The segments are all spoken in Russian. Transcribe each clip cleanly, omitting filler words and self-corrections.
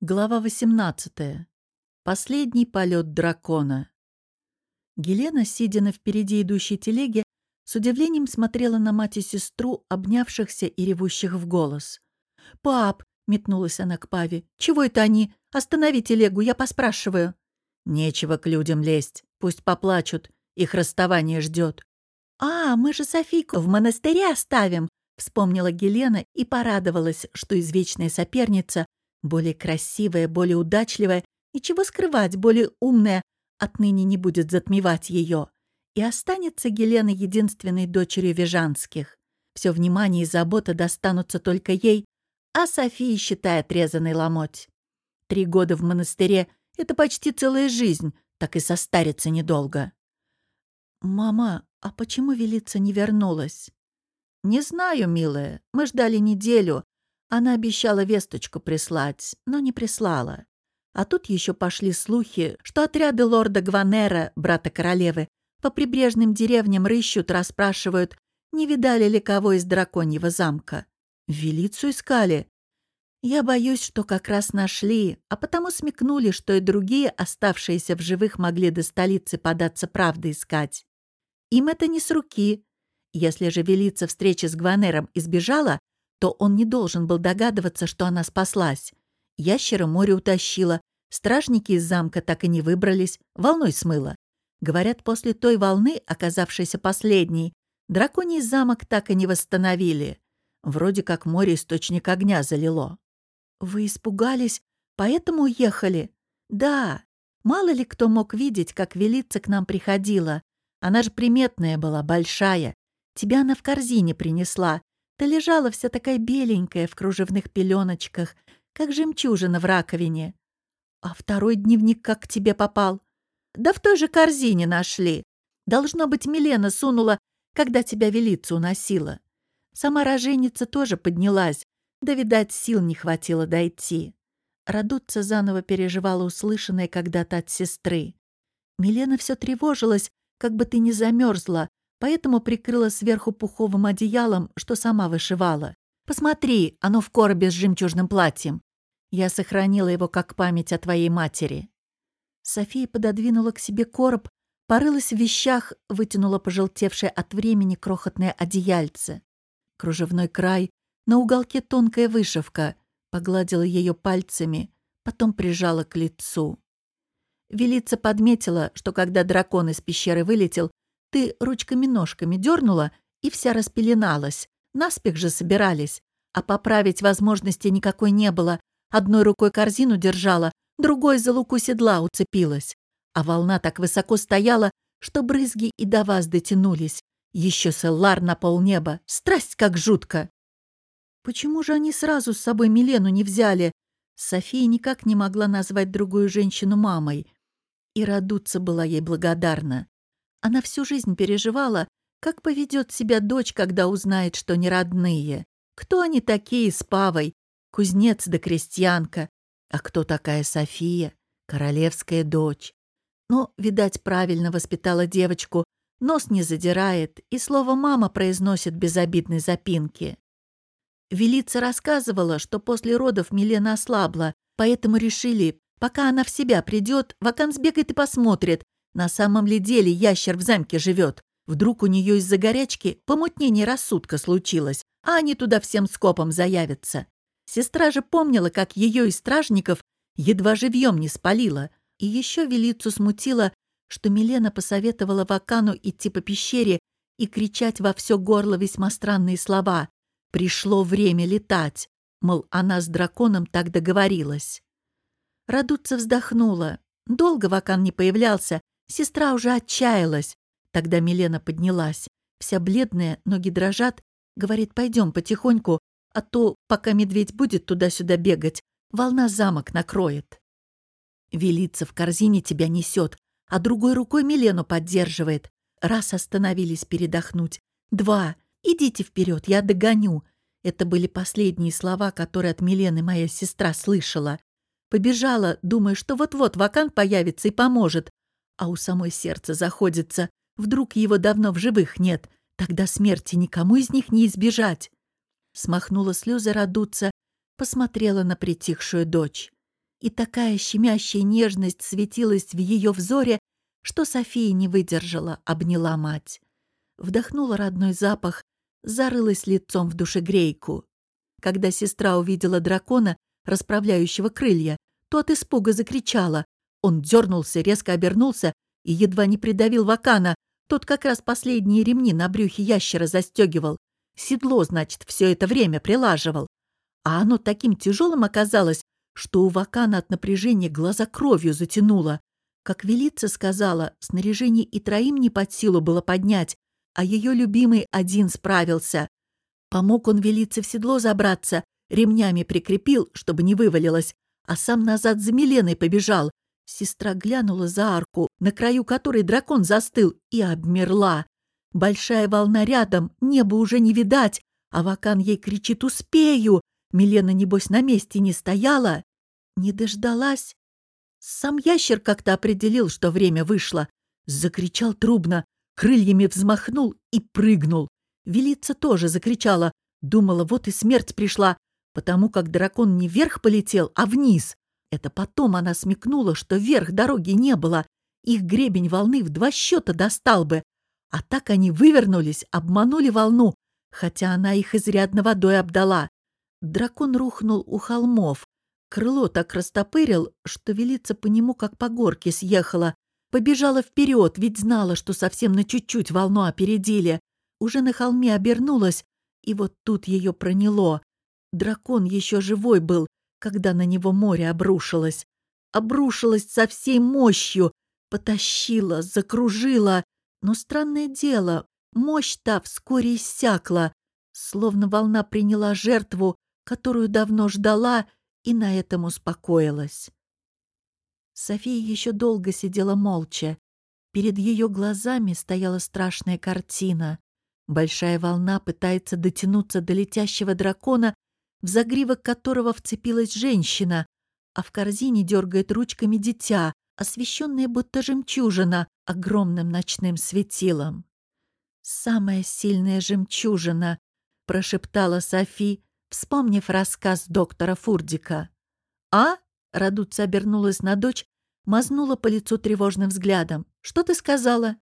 Глава 18. Последний полет дракона. Гелена, сидя на впереди идущей телеге, с удивлением смотрела на мать и сестру, обнявшихся и ревущих в голос. «Пап!» — метнулась она к Паве. «Чего это они? Останови телегу, я поспрашиваю». «Нечего к людям лезть. Пусть поплачут. Их расставание ждет». «А, мы же Софийку в монастыре оставим!» — вспомнила Гелена и порадовалась, что извечная соперница, более красивая, более удачливая и, чего скрывать, более умная, отныне не будет затмевать ее. И останется Гелена единственной дочерью Вежанских. Все внимание и забота достанутся только ей, а София считает резаный ломоть. 3 года в монастыре — это почти целая жизнь, так и состарится недолго. «Мама, а почему Велица не вернулась?» «Не знаю, милая. Мы ждали неделю. Она обещала весточку прислать, но не прислала. А тут еще пошли слухи, что отряды лорда Гванера, брата королевы, по прибрежным деревням рыщут, расспрашивают, не видали ли кого из драконьего замка. Велицу искали. Я боюсь, что как раз нашли, а потому смекнули, что и другие, оставшиеся в живых, могли до столицы податься правды искать. Им это не с руки. Если же Велица встречи с Гванером избежала, то он не должен был догадываться, что она спаслась. Ящера море утащила, стражники из замка так и не выбрались, волной смыло. Говорят, после той волны, оказавшейся последней, драконий замок так и не восстановили. Вроде как море источник огня залило. «Вы испугались, поэтому уехали?» «Да. Мало ли кто мог видеть, как Велица к нам приходила. Она же приметная была, большая. Тебя она в корзине принесла. Ты лежала вся такая беленькая в кружевных пеленочках, как жемчужина в раковине. А второй дневник как к тебе попал? Да в той же корзине нашли. Должно быть, Милена сунула, когда тебя Велица уносила. Сама роженица тоже поднялась, да, видать, сил не хватило дойти. Радуца заново переживала услышанное когда-то от сестры. Милена все тревожилась, как бы ты не замерзла, поэтому прикрыла сверху пуховым одеялом, что сама вышивала. «Посмотри, оно в коробе с жемчужным платьем. Я сохранила его как память о твоей матери». София пододвинула к себе короб, порылась в вещах, вытянула пожелтевшее от времени крохотное одеяльце. Кружевной край, на уголке тонкая вышивка, погладила ее пальцами, потом прижала к лицу. Велица подметила, что когда дракон из пещеры вылетел, ты ручками-ножками дернула, и вся распеленалась. Наспех же собирались. А поправить возможности никакой не было. Одной рукой корзину держала, другой за луку седла уцепилась. А волна так высоко стояла, что брызги и до вас дотянулись. Еще селлар на полнеба. Страсть как жутко! Почему же они сразу с собой Милену не взяли? София никак не могла назвать другую женщину мамой. И Радуца была ей благодарна. Она всю жизнь переживала, как поведет себя дочь, когда узнает, что не родные. Кто они такие с Павой? Кузнец да крестьянка. А кто такая София? Королевская дочь. Но, видать, правильно воспитала девочку, нос не задирает и слово «мама» произносит без обидной запинки. Велица рассказывала, что после родов Милена ослабла, поэтому решили, пока она в себя придет, Вакан сбегает и посмотрит, на самом ли деле ящер в замке живет. Вдруг у нее из-за горячки помутнение рассудка случилось, а они туда всем скопом заявятся. Сестра же помнила, как ее из стражников едва живьем не спалила. И еще Велицу смутило, что Милена посоветовала Вакану идти по пещере и кричать во все горло весьма странные слова. Пришло время летать, мол, она с драконом так договорилась. Радуца вздохнула. Долго Вакан не появлялся, сестра уже отчаялась. Тогда Милена поднялась. Вся бледная, ноги дрожат. Говорит, пойдем потихоньку, а то, пока медведь будет туда-сюда бегать, волна замок накроет. Велица в корзине тебя несет, а другой рукой Милену поддерживает. Раз остановились передохнуть. 2. Идите вперед, я догоню. Это были последние слова, которые от Милены моя сестра слышала. Побежала, думая, что вот-вот Вакан появится и поможет. А у самой сердце заходится. Вдруг его давно в живых нет. Тогда смерти никому из них не избежать. Смахнула слезы Радуца, посмотрела на притихшую дочь. и такая щемящая нежность светилась в ее взоре, что София не выдержала, обняла мать. Вдохнула родной запах, зарылась лицом в душегрейку. Когда сестра увидела дракона, расправляющего крылья, то от испуга закричала. Он дернулся, резко обернулся и едва не придавил Вакана. Тот как раз последние ремни на брюхе ящера застегивал. Седло, значит, все это время прилаживал. А оно таким тяжелым оказалось, что у Вакана от напряжения глаза кровью затянуло. Как Велица сказала, снаряжение и троим не под силу было поднять, а ее любимый один справился. Помог он Велице в седло забраться, ремнями прикрепил, чтобы не вывалилось, а сам назад за Миленой побежал. Сестра глянула за арку, на краю которой дракон застыл, и обмерла. Большая волна рядом, небо уже не видать, а Вакан ей кричит: «Успею!» Милена, небось, на месте не стояла. Не дождалась. Сам ящер как-то определил, что время вышло. Закричал трубно, крыльями взмахнул и прыгнул. Велица тоже закричала. Думала, вот и смерть пришла, потому как дракон не вверх полетел, а вниз. Это потом она смекнула, что вверх дороги не было. Их гребень волны в 2 счета достал бы. А так они вывернулись, обманули волну, хотя она их изрядно водой обдала. Дракон рухнул у холмов. Крыло так растопырил, что Велица по нему как по горке съехала. Побежала вперед, ведь знала, что совсем на чуть-чуть волну опередили. Уже на холме обернулась, и вот тут ее проняло. Дракон еще живой был, когда на него море обрушилось. Обрушилось со всей мощью, потащила, закружила. Но странное дело, мощь та вскоре иссякла, словно волна приняла жертву, которую давно ждала, и на этом успокоилась. София еще долго сидела молча. Перед ее глазами стояла страшная картина. Большая волна пытается дотянуться до летящего дракона, в загривок которого вцепилась женщина, а в корзине дергает ручками дитя, освещенное будто жемчужина огромным ночным светилом. «Самая сильная жемчужина», — прошептала Софи, вспомнив рассказ доктора Фурдика. «А?» — Радуца обернулась на дочь, мазнула по лицу тревожным взглядом. «Что ты сказала?»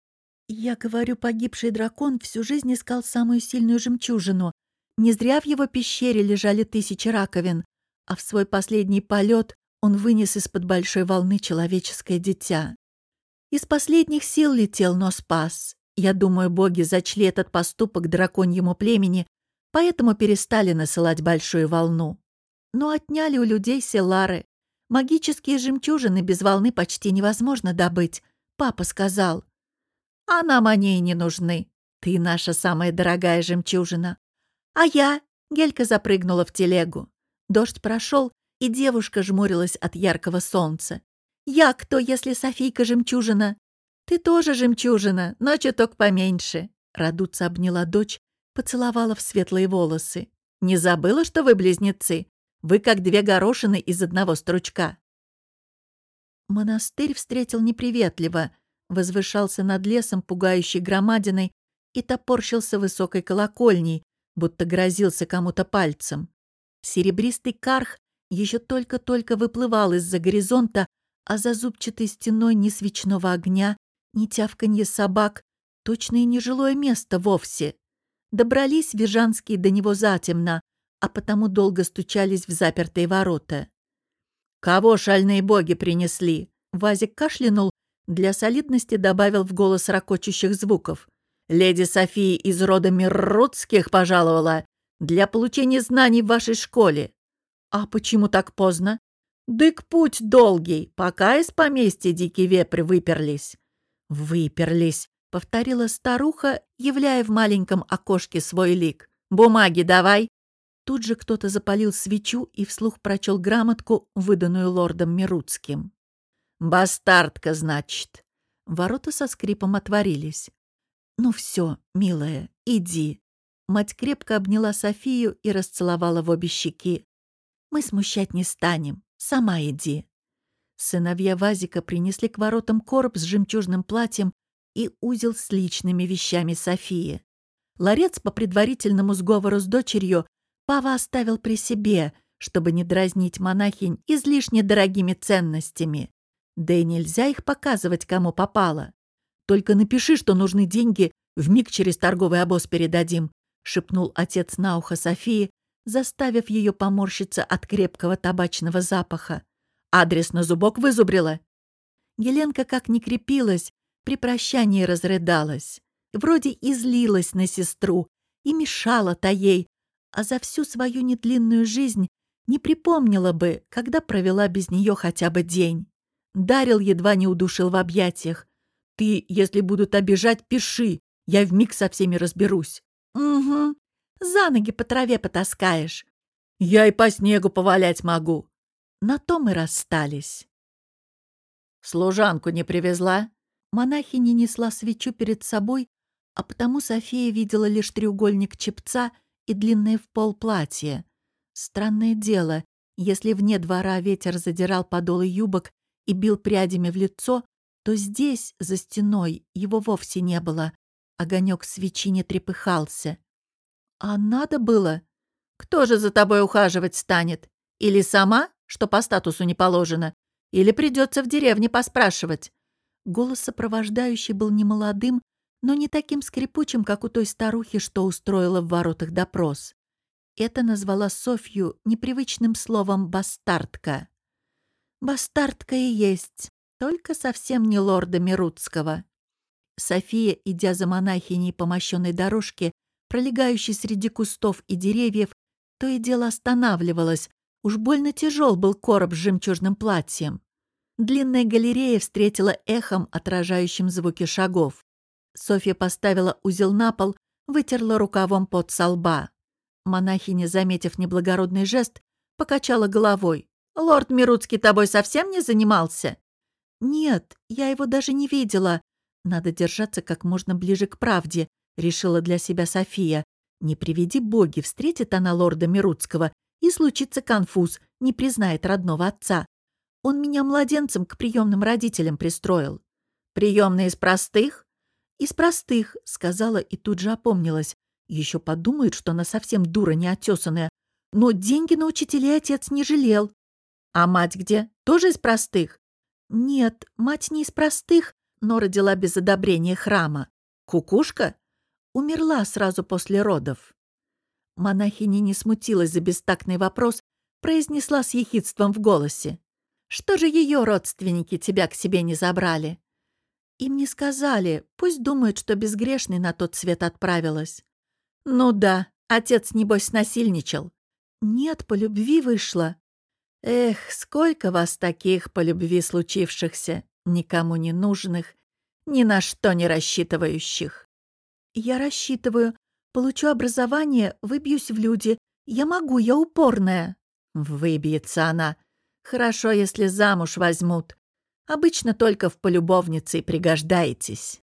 «Я говорю, погибший дракон всю жизнь искал самую сильную жемчужину. Не зря в его пещере лежали 1000 раковин, а в свой последний полет он вынес из-под большой волны человеческое дитя. Из последних сил летел, но спас. Я думаю, боги зачли этот поступок драконьему племени, поэтому перестали насылать большую волну. Но отняли у людей селары. Магические жемчужины без волны почти невозможно добыть, папа сказал. А нам они и не нужны. Ты наша самая дорогая жемчужина. А я? Гелька запрыгнула в телегу. Дождь прошел, и девушка жмурилась от яркого солнца. Я кто, если Софийка жемчужина? Ты тоже жемчужина, но чуток поменьше. Радуца обняла дочь, поцеловала в светлые волосы. Не забыла, что вы близнецы? Вы как 2 горошины из одного стручка. Монастырь встретил неприветливо, возвышался над лесом пугающей громадиной и топорщился высокой колокольней, будто грозился кому-то пальцем. Серебристый карх еще только-только выплывал из-за горизонта, а за зубчатой стеной ни свечного огня, ни тявканье собак, точно и не жилое место вовсе. Добрались вижанские до него затемно, а потому долго стучались в запертые ворота. «Кого шальные боги принесли?» Вазик кашлянул, для солидности добавил в голос ракочущих звуков. «Леди София из рода Миррутских пожаловала для получения знаний в вашей школе». «А почему так поздно?» «Дык путь долгий, пока из поместья дикий вепрь выперлись». «Выперлись», — повторила старуха, являя в маленьком окошке свой лик. «Бумаги давай». Тут же кто-то запалил свечу и вслух прочел грамотку, выданную лордом Мирутским. «Бастардка, значит». Ворота со скрипом отворились. «Ну все, милая, иди». Мать крепко обняла Софию и расцеловала в обе щеки. «Мы смущать не станем. Сама иди». Сыновья Вазика принесли к воротам короб с жемчужным платьем и узел с личными вещами Софии. Ларец по предварительному сговору с дочерью Пава оставил при себе, чтобы не дразнить монахинь излишне дорогими ценностями. Да и нельзя их показывать, кому попало. «Только напиши, что нужны деньги, вмиг через торговый обоз передадим», — шепнул отец на ухо Софии, заставив ее поморщиться от крепкого табачного запаха. «Адрес на зубок вызубрила?» Геленка как ни крепилась, при прощании разрыдалась. Вроде и злилась на сестру, и мешала-то ей, а за всю свою недлинную жизнь не припомнила бы, когда провела без нее хотя бы день. Дарил едва не удушил в объятиях. «Ты, если будут обижать, пиши, я вмиг со всеми разберусь». «Угу, за ноги по траве потаскаешь». «Я и по снегу повалять могу». На том и расстались. «Служанку не привезла?» Монахиня несла свечу перед собой, а потому София видела лишь треугольник чепца и длинное в пол платье. Странное дело, если вне двора ветер задирал подолы юбок и бил прядями в лицо, то здесь, за стеной, его вовсе не было. Огонек свечи не трепыхался. А надо было? Кто же за тобой ухаживать станет? Или сама, что по статусу не положено? Или придется в деревне поспрашивать? Голос сопровождающий был немолодым, но не таким скрипучим, как у той старухи, что устроила в воротах допрос. Это назвала Софью непривычным словом «бастардка». Бастардка и есть, только совсем не лорда Мирутского. София, идя за монахиней по мощенной дорожке, пролегающей среди кустов и деревьев, то и дело останавливалась. Уж больно тяжел был короб с жемчужным платьем. Длинная галерея встретила эхом, отражающим звуки шагов. Софья поставила узел на пол, вытерла рукавом пот со лба. Монахиня, заметив неблагородный жест, покачала головой. «Лорд Мирутский тобой совсем не занимался?» «Нет, я его даже не видела. Надо держаться как можно ближе к правде», — решила для себя София. «Не приведи боги, встретит она лорда Мирутского, и случится конфуз, не признает родного отца. Он меня младенцем к приемным родителям пристроил». «Приемные из простых?» «Из простых», — сказала и тут же опомнилась. Еще подумает, что она совсем дура неотесанная. Но деньги на учителей отец не жалел. «А мать где? Тоже из простых?» «Нет, мать не из простых, но родила без одобрения храма». «Кукушка?» «Умерла сразу после родов». Монахиня не смутилась за бестактный вопрос, произнесла с ехидством в голосе. «Что же ее родственники тебя к себе не забрали?» «Им не сказали, пусть думают, что безгрешный на тот свет отправилась». «Ну да, отец, небось, насильничал». «Нет, по любви вышла». «Эх, сколько вас таких по любви случившихся, никому не нужных, ни на что не рассчитывающих». «Я рассчитываю. Получу образование, выбьюсь в люди. Я могу, я упорная». «Выбьется она. Хорошо, если замуж возьмут. Обычно только в полюбовнице и пригождаетесь».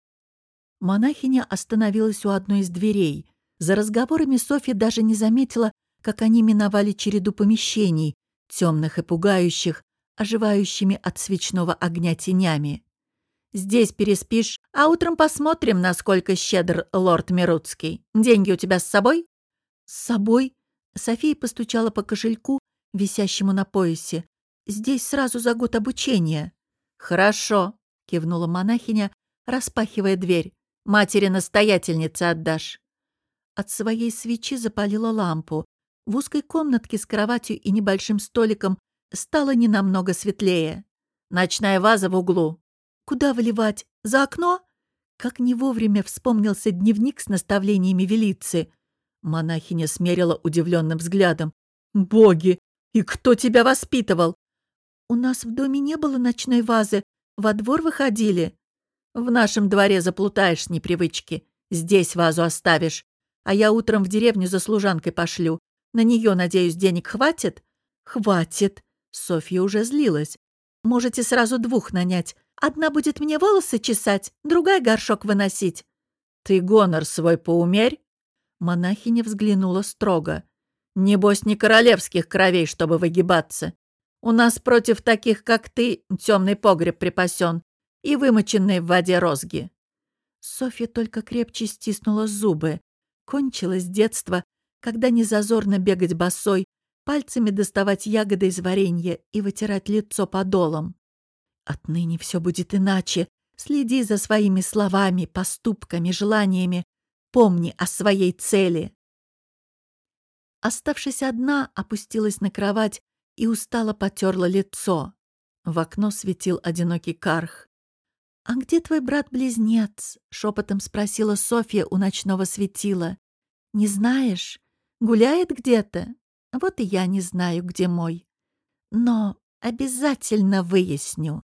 Монахиня остановилась у одной из дверей. За разговорами Софья даже не заметила, как они миновали череду помещений, темных и пугающих, оживающими от свечного огня тенями. «Здесь переспишь, а утром посмотрим, насколько щедр лорд Мирутский. Деньги у тебя с собой?» «С собой?» София постучала по кошельку, висящему на поясе. «Здесь сразу за год обучения». «Хорошо», — кивнула монахиня, распахивая дверь. «Матери-настоятельнице отдашь». От своей свечи запалила лампу. В узкой комнатке с кроватью и небольшим столиком стало ненамного светлее. «Ночная ваза в углу». «Куда выливать? За окно?» Как не вовремя вспомнился дневник с наставлениями велицы. Монахиня смерила удивленным взглядом. «Боги! И кто тебя воспитывал?» «У нас в доме не было ночной вазы. Во двор выходили». «В нашем дворе заплутаешь с непривычки. Здесь вазу оставишь. А я утром в деревню за служанкой пошлю. На нее, надеюсь, денег хватит?» «Хватит». Софья уже злилась. «Можете сразу двух нанять. Одна будет мне волосы чесать, другая горшок выносить». «Ты гонор свой поумерь». Монахиня взглянула строго. «Небось, не королевских кровей, чтобы выгибаться. У нас против таких, как ты, темный погреб припасен и вымоченные в воде розги». Софья только крепче стиснула зубы. Кончилось детство, когда незазорно бегать босой, пальцами доставать ягоды из варенья и вытирать лицо подолом. Отныне все будет иначе. Следи за своими словами, поступками, желаниями. Помни о своей цели. Оставшись одна, опустилась на кровать и устало потерла лицо. В окно светил одинокий карх. «А где твой брат-близнец?» — шепотом спросила Софья у ночного светила. «Не знаешь? Гуляет где-то? Вот и я не знаю, где мой. Но обязательно выясню».